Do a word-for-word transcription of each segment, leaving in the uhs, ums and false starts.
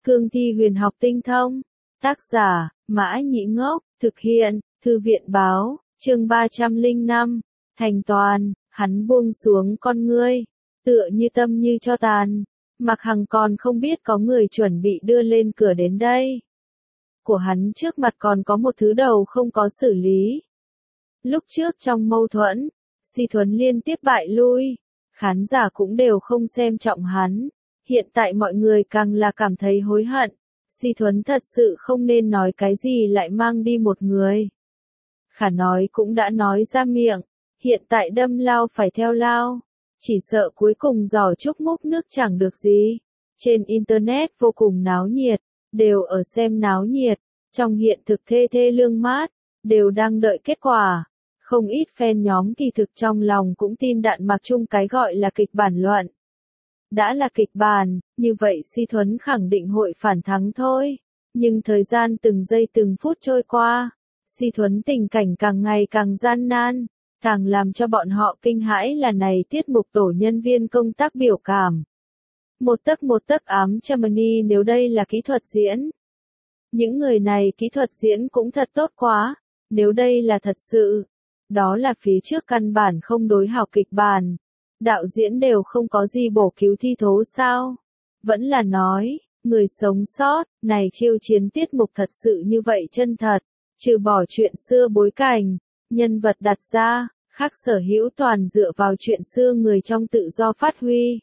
Cương thi huyền học tinh thông. Tác giả, Mã Nhĩ Ngốc, thực hiện, Thư viện Báo, chương ba trăm lẻ năm, thành toàn, hắn buông xuống con ngươi, tựa như tâm như cho tàn. Mạc Hằng còn không biết có người chuẩn bị đưa lên cửa đến đây. Của hắn trước mặt còn có một thứ đầu không có xử lý. Lúc trước trong mâu thuẫn, Si Thuấn liên tiếp bại lui, khán giả cũng đều không xem trọng hắn. Hiện tại mọi người càng là cảm thấy hối hận. Si Thuấn thật sự không nên nói cái gì lại mang đi một người. Khả nói cũng đã nói ra miệng, hiện tại đâm lao phải theo lao. Chỉ sợ cuối cùng giỏ trúc múc nước chẳng được gì. Trên Internet vô cùng náo nhiệt, đều ở xem náo nhiệt. Trong hiện thực thê thê lương mát, đều đang đợi kết quả. Không ít fan nhóm kỳ thực trong lòng cũng tin Đạn Mạc Trung cái gọi là kịch bản luận. Đã là kịch bản, như vậy Si Thuấn khẳng định hội phản thắng thôi. Nhưng thời gian từng giây từng phút trôi qua, Si Thuấn tình cảnh càng ngày càng gian nan. Càng làm cho bọn họ kinh hãi là này tiết mục tổ nhân viên công tác biểu cảm. Một tấc một tấc ám Germany nếu đây là kỹ thuật diễn. Những người này kỹ thuật diễn cũng thật tốt quá, nếu đây là thật sự. Đó là phía trước căn bản không đối học kịch bản. Đạo diễn đều không có gì bổ cứu thi thố sao? Vẫn là nói, người sống sót, này khiêu chiến tiết mục thật sự như vậy chân thật. Trừ bỏ chuyện xưa bối cảnh, nhân vật đặt ra, khác sở hữu toàn dựa vào chuyện xưa người trong tự do phát huy.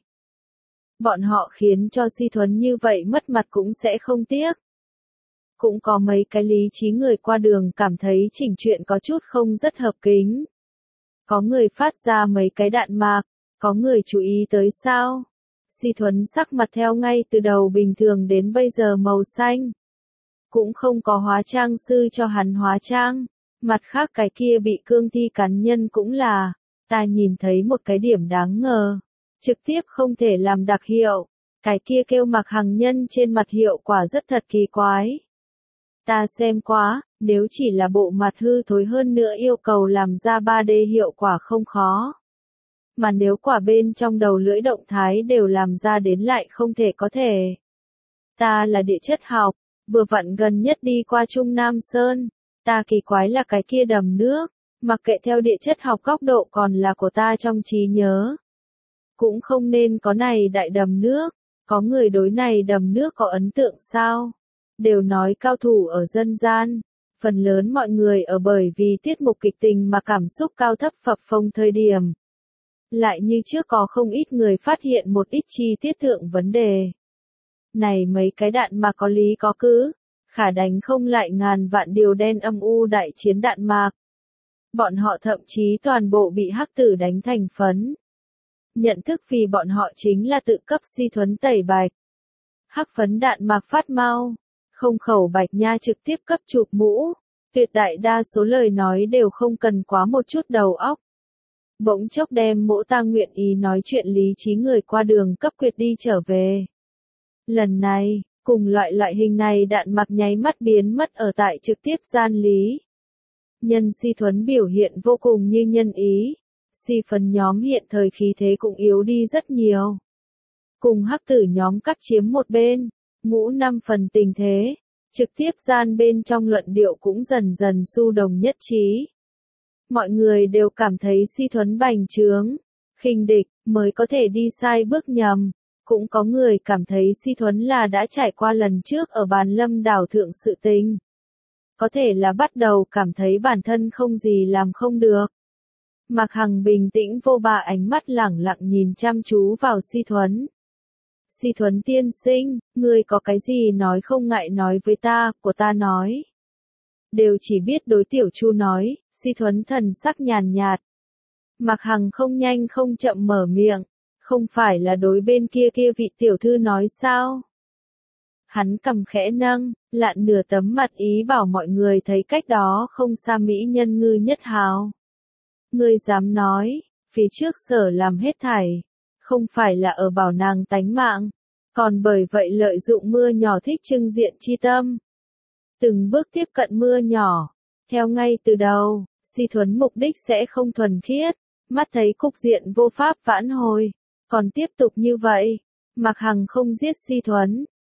Bọn họ khiến cho Si Thuấn như vậy mất mặt cũng sẽ không tiếc. Cũng có mấy cái lý trí người qua đường cảm thấy chỉnh chuyện có chút không rất hợp kính. Có người phát ra mấy cái đạn mạc, có người chú ý tới sao. Si Thuấn sắc mặt theo ngay từ đầu bình thường đến bây giờ màu xanh. Cũng không có hóa trang sư cho hắn hóa trang. Mặt khác cái kia bị cương thi cắn nhân cũng là, ta nhìn thấy một cái điểm đáng ngờ. Trực tiếp không thể làm đặc hiệu. Cái kia kêu Mạc Hằng nhân trên mặt hiệu quả rất thật kỳ quái. Ta xem quá, nếu chỉ là bộ mặt hư thối hơn nữa yêu cầu làm ra ba D hiệu quả không khó. Mà nếu quả bên trong đầu lưỡi động thái đều làm ra đến lại không thể có thể. Ta là địa chất học, vừa vặn gần nhất đi qua Trung Nam Sơn. Ta kỳ quái là cái kia đầm nước, mặc kệ theo địa chất học góc độ còn là của ta trong trí nhớ. Cũng không nên có này đại đầm nước, có người đối này đầm nước có ấn tượng sao? Đều nói cao thủ ở dân gian, phần lớn mọi người ở bởi vì tiết mục kịch tình mà cảm xúc cao thấp phập phồng thời điểm. Lại như trước có không ít người phát hiện một ít chi tiết thượng vấn đề. Này mấy cái đạn mà có lý có cứ. Khả đánh không lại ngàn vạn điều đen âm u đại chiến đạn mạc. Bọn họ thậm chí toàn bộ bị hắc tử đánh thành phấn. Nhận thức vì bọn họ chính là tự cấp Si Thuấn tẩy bạch. Hắc phấn đạn mạc phát mau. Không khẩu bạch nha trực tiếp cấp chụp mũ. Tuyệt đại đa số lời nói đều không cần quá một chút đầu óc. Bỗng chốc đem mỗ ta nguyện ý nói chuyện lý trí người qua đường cấp quyệt đi trở về. Lần này, cùng loại loại hình này đạn mạc nháy mắt biến mất ở tại trực tiếp gian lý. Nhân Si Thuấn biểu hiện vô cùng như nhân ý. Si phần nhóm hiện thời khí thế cũng yếu đi rất nhiều. Cùng hắc tử nhóm cắt chiếm một bên, ngũ năm phần tình thế. Trực tiếp gian bên trong luận điệu cũng dần dần xu đồng nhất trí. Mọi người đều cảm thấy Si Thuấn bành trướng, khinh địch, mới có thể đi sai bước nhầm. Cũng có người cảm thấy Si Thuấn là đã trải qua lần trước ở bàn lâm đảo thượng sự tình. Có thể là bắt đầu cảm thấy bản thân không gì làm không được. Mạc Hằng bình tĩnh vô bạ ánh mắt lẳng lặng nhìn chăm chú vào Si Thuấn. Si Thuấn tiên sinh, ngươi có cái gì nói không ngại nói với ta, của ta nói. Đều chỉ biết đối tiểu Chu nói, Si Thuấn thần sắc nhàn nhạt. Mạc Hằng không nhanh không chậm mở miệng. Không phải là đối bên kia kia vị tiểu thư nói sao? Hắn cầm khẽ nâng, lạn nửa tấm mặt ý bảo mọi người thấy cách đó không xa mỹ nhân ngư nhất hào. Ngươi dám nói, phía trước sở làm hết thảy, không phải là ở bảo nàng tánh mạng, còn bởi vậy lợi dụng mưa nhỏ thích trưng diện chi tâm. Từng bước tiếp cận mưa nhỏ, theo ngay từ đầu, Si Thuấn mục đích sẽ không thuần khiết, mắt thấy cục diện vô pháp vãn hồi. Còn tiếp tục như vậy, Mạc Hằng không giết Si Thuấn,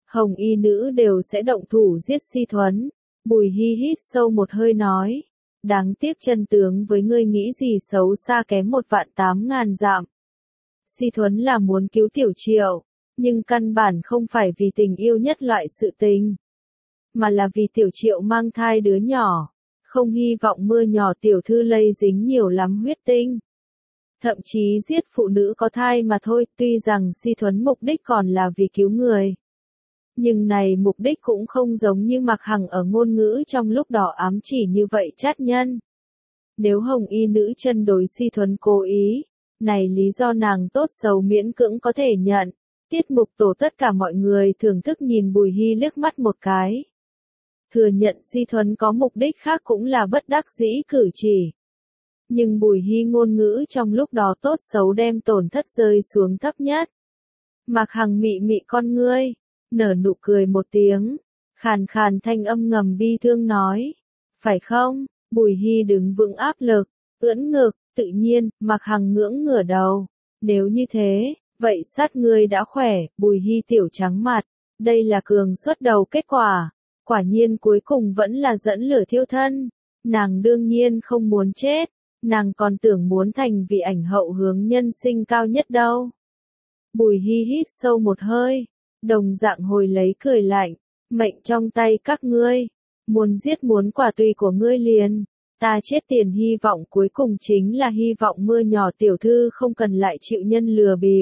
Hồng y nữ đều sẽ động thủ giết Si Thuấn. Bùi Hi hít sâu một hơi nói. Đáng tiếc chân tướng với ngươi nghĩ gì xấu xa kém một vạn tám ngàn dặm. Si Thuấn là muốn cứu Tiểu Triệu, nhưng căn bản không phải vì tình yêu nhất loại sự tình, mà là vì Tiểu Triệu mang thai đứa nhỏ, không hy vọng mưa nhỏ tiểu thư lây dính nhiều lắm huyết tinh. Thậm chí giết phụ nữ có thai mà thôi, tuy rằng Si Thuấn mục đích còn là vì cứu người. Nhưng này mục đích cũng không giống như Mạc Hằng ở ngôn ngữ trong lúc đó ám chỉ như vậy chát nhân. Nếu Hồng y nữ chân đối Si Thuấn cố ý, này lý do nàng tốt xấu miễn cưỡng có thể nhận. Tiết mục tổ tất cả mọi người thưởng thức nhìn Bùi Hi liếc mắt một cái. Thừa nhận Si Thuấn có mục đích khác cũng là bất đắc dĩ cử chỉ. Nhưng Bùi Hi ngôn ngữ trong lúc đó tốt xấu đem tổn thất rơi xuống thấp nhất. Mạc Hằng mị mị con ngươi, nở nụ cười một tiếng, khàn khàn thanh âm ngầm bi thương nói. Phải không? Bùi Hi đứng vững áp lực, ưỡn ngực, tự nhiên, Mạc Hằng ngưỡng ngửa đầu. Nếu như thế, vậy sát ngươi đã khỏe, Bùi Hi tiểu trắng mặt. Đây là cường xuất đầu kết quả. Quả nhiên cuối cùng vẫn là dẫn lửa thiêu thân. Nàng đương nhiên không muốn chết. Nàng còn tưởng muốn thành vị ảnh hậu hướng nhân sinh cao nhất đâu. Bùi Hi hít sâu một hơi, đồng dạng hồi lấy cười lạnh. Mệnh trong tay các ngươi. Muốn giết muốn quả tùy của ngươi liền. Ta chết tiền hy vọng cuối cùng chính là hy vọng mưa nhỏ tiểu thư không cần lại chịu nhân lừa bịp.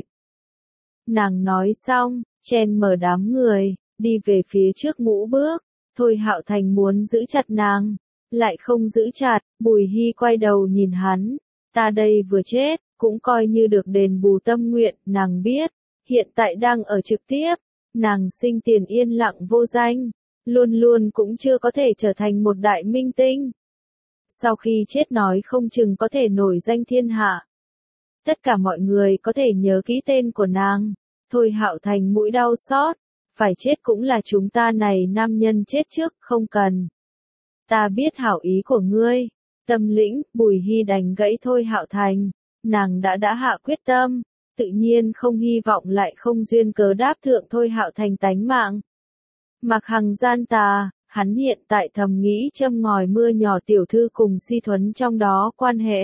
Nàng nói xong, chen mở đám người, đi về phía trước ngũ bước. Thôi Hạo Thành muốn giữ chặt nàng, lại không giữ chặt. Bùi Hi quay đầu nhìn hắn. Ta đây vừa chết, cũng coi như được đền bù tâm nguyện. Nàng biết, hiện tại đang ở trực tiếp. Nàng sinh tiền yên lặng vô danh, luôn luôn cũng chưa có thể trở thành một đại minh tinh. Sau khi chết nói không chừng có thể nổi danh thiên hạ. Tất cả mọi người có thể nhớ kỹ tên của nàng. Thôi Hạo Thành mũi đau xót. Phải chết cũng là chúng ta này nam nhân chết trước, không cần. Ta biết hảo ý của ngươi. Tâm lĩnh, Bùi Hi đành gãy Thôi Hạo Thành. Nàng đã đã hạ quyết tâm, tự nhiên không hy vọng lại không duyên cớ đáp thượng Thôi Hạo Thành tánh mạng. Mạc Hằng gian tà, hắn hiện tại thầm nghĩ châm ngòi mưa nhỏ tiểu thư cùng Si Thuấn trong đó quan hệ.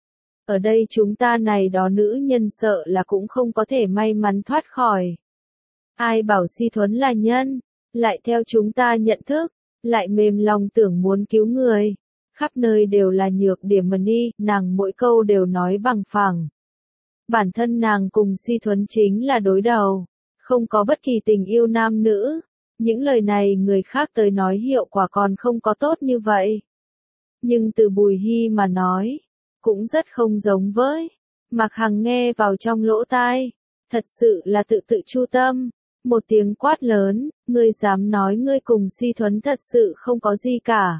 Ở đây chúng ta này đó nữ nhân sợ là cũng không có thể may mắn thoát khỏi. Ai bảo Si Thuấn là nhân, lại theo chúng ta nhận thức, lại mềm lòng tưởng muốn cứu người. Khắp nơi đều là nhược điểm mà ni, nàng mỗi câu đều nói bằng phẳng. Bản thân nàng cùng Si Thuấn chính là đối đầu, không có bất kỳ tình yêu nam nữ. Những lời này người khác tới nói hiệu quả còn không có tốt như vậy. Nhưng từ Bùi Hi mà nói, cũng rất không giống với. Mạc Hằng nghe vào trong lỗ tai, thật sự là tự tự chu tâm. Một tiếng quát lớn, ngươi dám nói ngươi cùng Si Thuấn thật sự không có gì cả.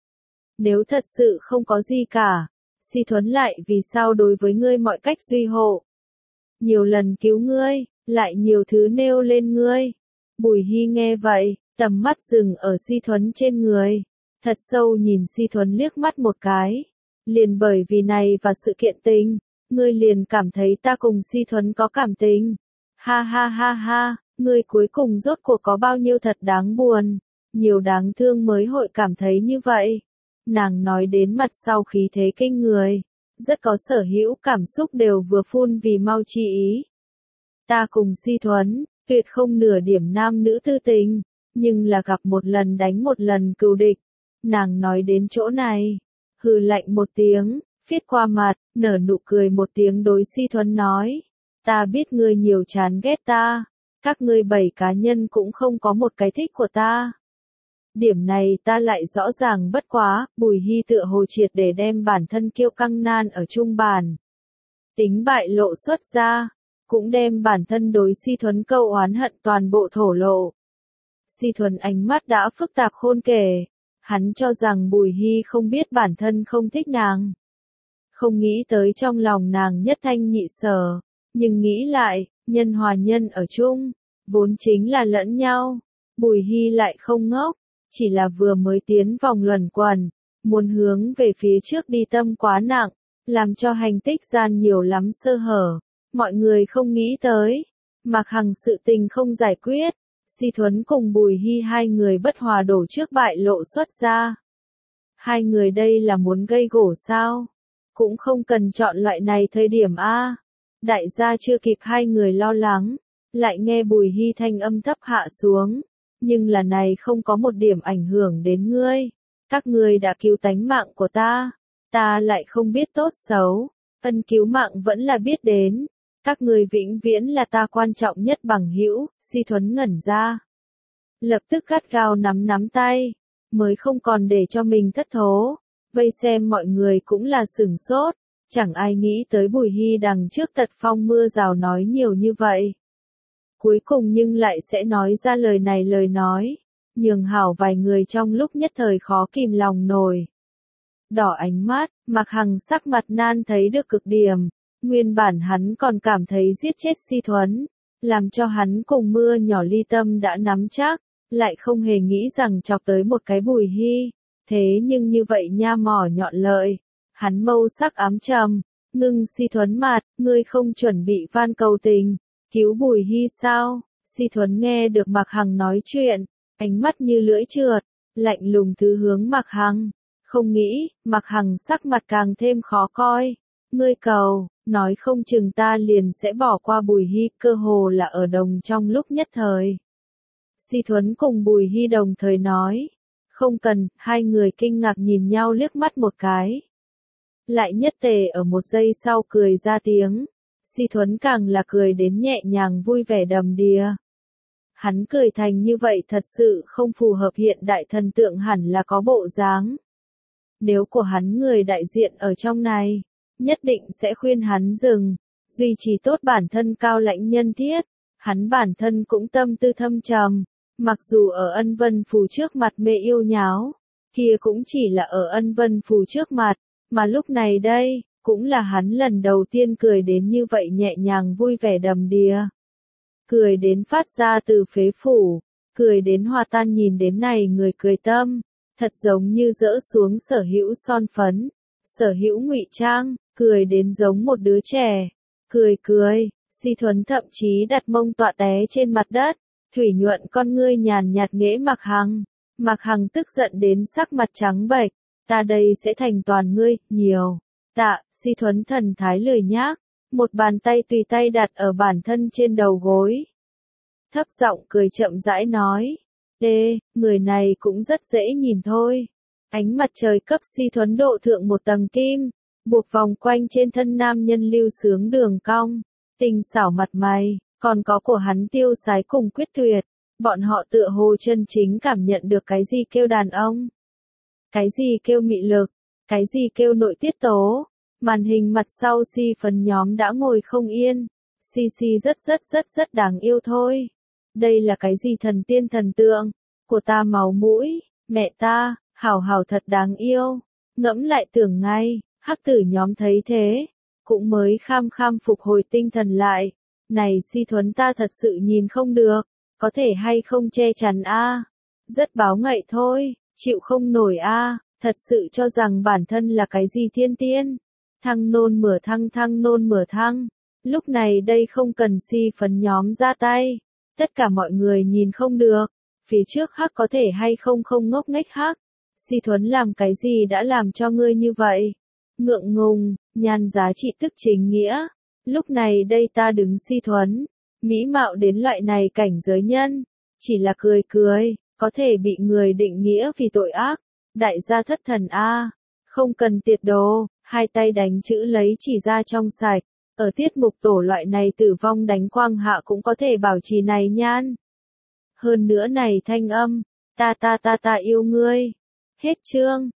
Nếu thật sự không có gì cả, Si Thuấn lại vì sao đối với ngươi mọi cách duy hộ. Nhiều lần cứu ngươi, lại nhiều thứ nêu lên ngươi. Bùi Hi nghe vậy, tầm mắt dừng ở Si Thuấn trên người. Thật sâu nhìn Si Thuấn liếc mắt một cái. Liền bởi vì này và sự kiện tình, ngươi liền cảm thấy ta cùng Si Thuấn có cảm tình. Ha ha ha ha, ngươi cuối cùng rốt cuộc có bao nhiêu thật đáng buồn. Nhiều đáng thương mới hội cảm thấy như vậy. Nàng nói đến mặt sau khí thế kinh người. Rất có sở hữu cảm xúc đều vừa phun vì mau chi ý. Ta cùng Si Thuấn, tuyệt không nửa điểm nam nữ tư tình, nhưng là gặp một lần đánh một lần cừu địch. Nàng nói đến chỗ này, hừ lạnh một tiếng, phiết qua mặt, nở nụ cười một tiếng đối Si Thuấn nói. Ta biết ngươi nhiều chán ghét ta, các ngươi bảy cá nhân cũng không có một cái thích của ta. Điểm này ta lại rõ ràng bất quá. Bùi Hi tựa hồ triệt để đem bản thân kiêu căng nan ở trung bàn. Tính bại lộ xuất ra, cũng đem bản thân đối Si Thuấn câu oán hận toàn bộ thổ lộ. Si Thuấn ánh mắt đã phức tạp khôn kể, hắn cho rằng Bùi Hi không biết bản thân không thích nàng. Không nghĩ tới trong lòng nàng nhất thanh nhị sở, nhưng nghĩ lại, nhân hòa nhân ở chung, vốn chính là lẫn nhau. Bùi Hi lại không ngốc, chỉ là vừa mới tiến vòng luẩn quẩn, muốn hướng về phía trước đi tâm quá nặng, làm cho hành tích gian nhiều lắm sơ hở. Mọi người không nghĩ tới, Mạc Hằng sự tình không giải quyết, Si Thuấn cùng Bùi Hy hai người bất hòa đổ trước bại lộ xuất ra. Hai người đây là muốn gây gổ sao? Cũng không cần chọn loại này thời điểm a. Đại gia chưa kịp hai người lo lắng, lại nghe Bùi Hy thanh âm thấp hạ xuống. Nhưng là này không có một điểm ảnh hưởng đến ngươi. Các ngươi đã cứu tánh mạng của ta. Ta lại không biết tốt xấu. Ân cứu mạng vẫn là biết đến. Các ngươi vĩnh viễn là ta quan trọng nhất bằng hữu. Si Thuấn ngẩn ra. Lập tức gắt gao nắm nắm tay. Mới không còn để cho mình thất thố. Vây xem mọi người cũng là sửng sốt. Chẳng ai nghĩ tới Bùi Hy đằng trước tật phong mưa rào nói nhiều như vậy. Cuối cùng nhưng lại sẽ nói ra lời này lời nói. Nhường hảo vài người trong lúc nhất thời khó kìm lòng nổi. Đỏ ánh mắt, Mạc Hằng sắc mặt nan thấy được cực điểm. Nguyên bản hắn còn cảm thấy giết chết Si Thuấn. Làm cho hắn cùng mưa nhỏ ly tâm đã nắm chắc. Lại không hề nghĩ rằng chọc tới một cái Bùi Hy. Thế nhưng như vậy nha mỏ nhọn lợi. Hắn mâu sắc ám trầm. Ngưng Si Thuấn mặt, ngươi không chuẩn bị van cầu tình. Cứu Bùi Hy sao? Si Thuấn nghe được Mạc Hằng nói chuyện. Ánh mắt như lưỡi trượt. Lạnh lùng thứ hướng Mạc Hằng. Không nghĩ, Mạc Hằng sắc mặt càng thêm khó coi. Ngươi cầu, nói không chừng ta liền sẽ bỏ qua Bùi Hy, cơ hồ là ở đồng trong lúc nhất thời. Si Thuấn cùng Bùi Hy đồng thời nói. Không cần, hai người kinh ngạc nhìn nhau liếc mắt một cái. Lại nhất tề ở một giây sau cười ra tiếng. Si Thuấn càng là cười đến nhẹ nhàng vui vẻ đầm đìa. Hắn cười thành như vậy thật sự không phù hợp hiện đại thần tượng hẳn là có bộ dáng. Nếu của hắn người đại diện ở trong này, nhất định sẽ khuyên hắn dừng, duy trì tốt bản thân cao lãnh nhân thiết. Hắn bản thân cũng tâm tư thâm trầm, mặc dù ở Ân Vân Phù trước mặt mê yêu nháo, kia cũng chỉ là ở Ân Vân Phù trước mặt, mà lúc này đây, cũng là hắn lần đầu tiên cười đến như vậy nhẹ nhàng vui vẻ đầm đìa. Cười đến phát ra từ phế phủ, cười đến hòa tan nhìn đến này người cười tâm, thật giống như dỡ xuống sở hữu son phấn, sở hữu ngụy trang, cười đến giống một đứa trẻ. Cười cười, Si Thuấn thậm chí đặt mông tọa té trên mặt đất, thủy nhuận con ngươi nhàn nhạt nghễ Mạc Hằng. Mạc Hằng tức giận đến sắc mặt trắng bệch, ta đây sẽ thành toàn ngươi, nhiều. Tạ, Si Thuấn thần thái lười nhác, một bàn tay tùy tay đặt ở bản thân trên đầu gối. Thấp giọng cười chậm rãi nói, đê, người này cũng rất dễ nhìn thôi. Ánh mặt trời cấp Si Thuấn độ thượng một tầng kim, buộc vòng quanh trên thân nam nhân lưu sướng đường cong, tình xảo mặt mày, còn có của hắn tiêu sái cùng quyết tuyệt. Bọn họ tựa hồ chân chính cảm nhận được cái gì kêu đàn ông, cái gì kêu mị lực, cái gì kêu nội tiết tố. Màn hình mặt sau Si phần nhóm đã ngồi không yên. Si Si rất rất rất rất đáng yêu thôi. Đây là cái gì thần tiên thần tượng, của ta máu mũi, mẹ ta, hảo hảo thật đáng yêu. Ngẫm lại tưởng ngay, hắc tử nhóm thấy thế, cũng mới kham kham phục hồi tinh thần lại. Này Si Thuấn ta thật sự nhìn không được, có thể hay không che chắn a? Rất báo ngậy thôi, chịu không nổi a, thật sự cho rằng bản thân là cái gì thiên tiên. Thăng nôn mửa thăng thăng nôn mửa thăng. Lúc này đây không cần Si phấn nhóm ra tay. Tất cả mọi người nhìn không được. Phía trước hắc có thể hay không không ngốc nghếch hắc. Si Thuấn làm cái gì đã làm cho ngươi như vậy? Ngượng ngùng, nhan giá trị tức chính nghĩa. Lúc này đây ta đứng Si Thuấn. Mỹ mạo đến loại này cảnh giới nhân. Chỉ là cười cười, có thể bị người định nghĩa vì tội ác. Đại gia thất thần a, không cần tiệt đồ. Hai tay đánh chữ lấy chỉ ra trong sạch. Ở tiết mục tổ loại này tử vong đánh quang hạ cũng có thể bảo trì này nhan. Hơn nữa này thanh âm, ta ta ta ta yêu ngươi. Hết chương.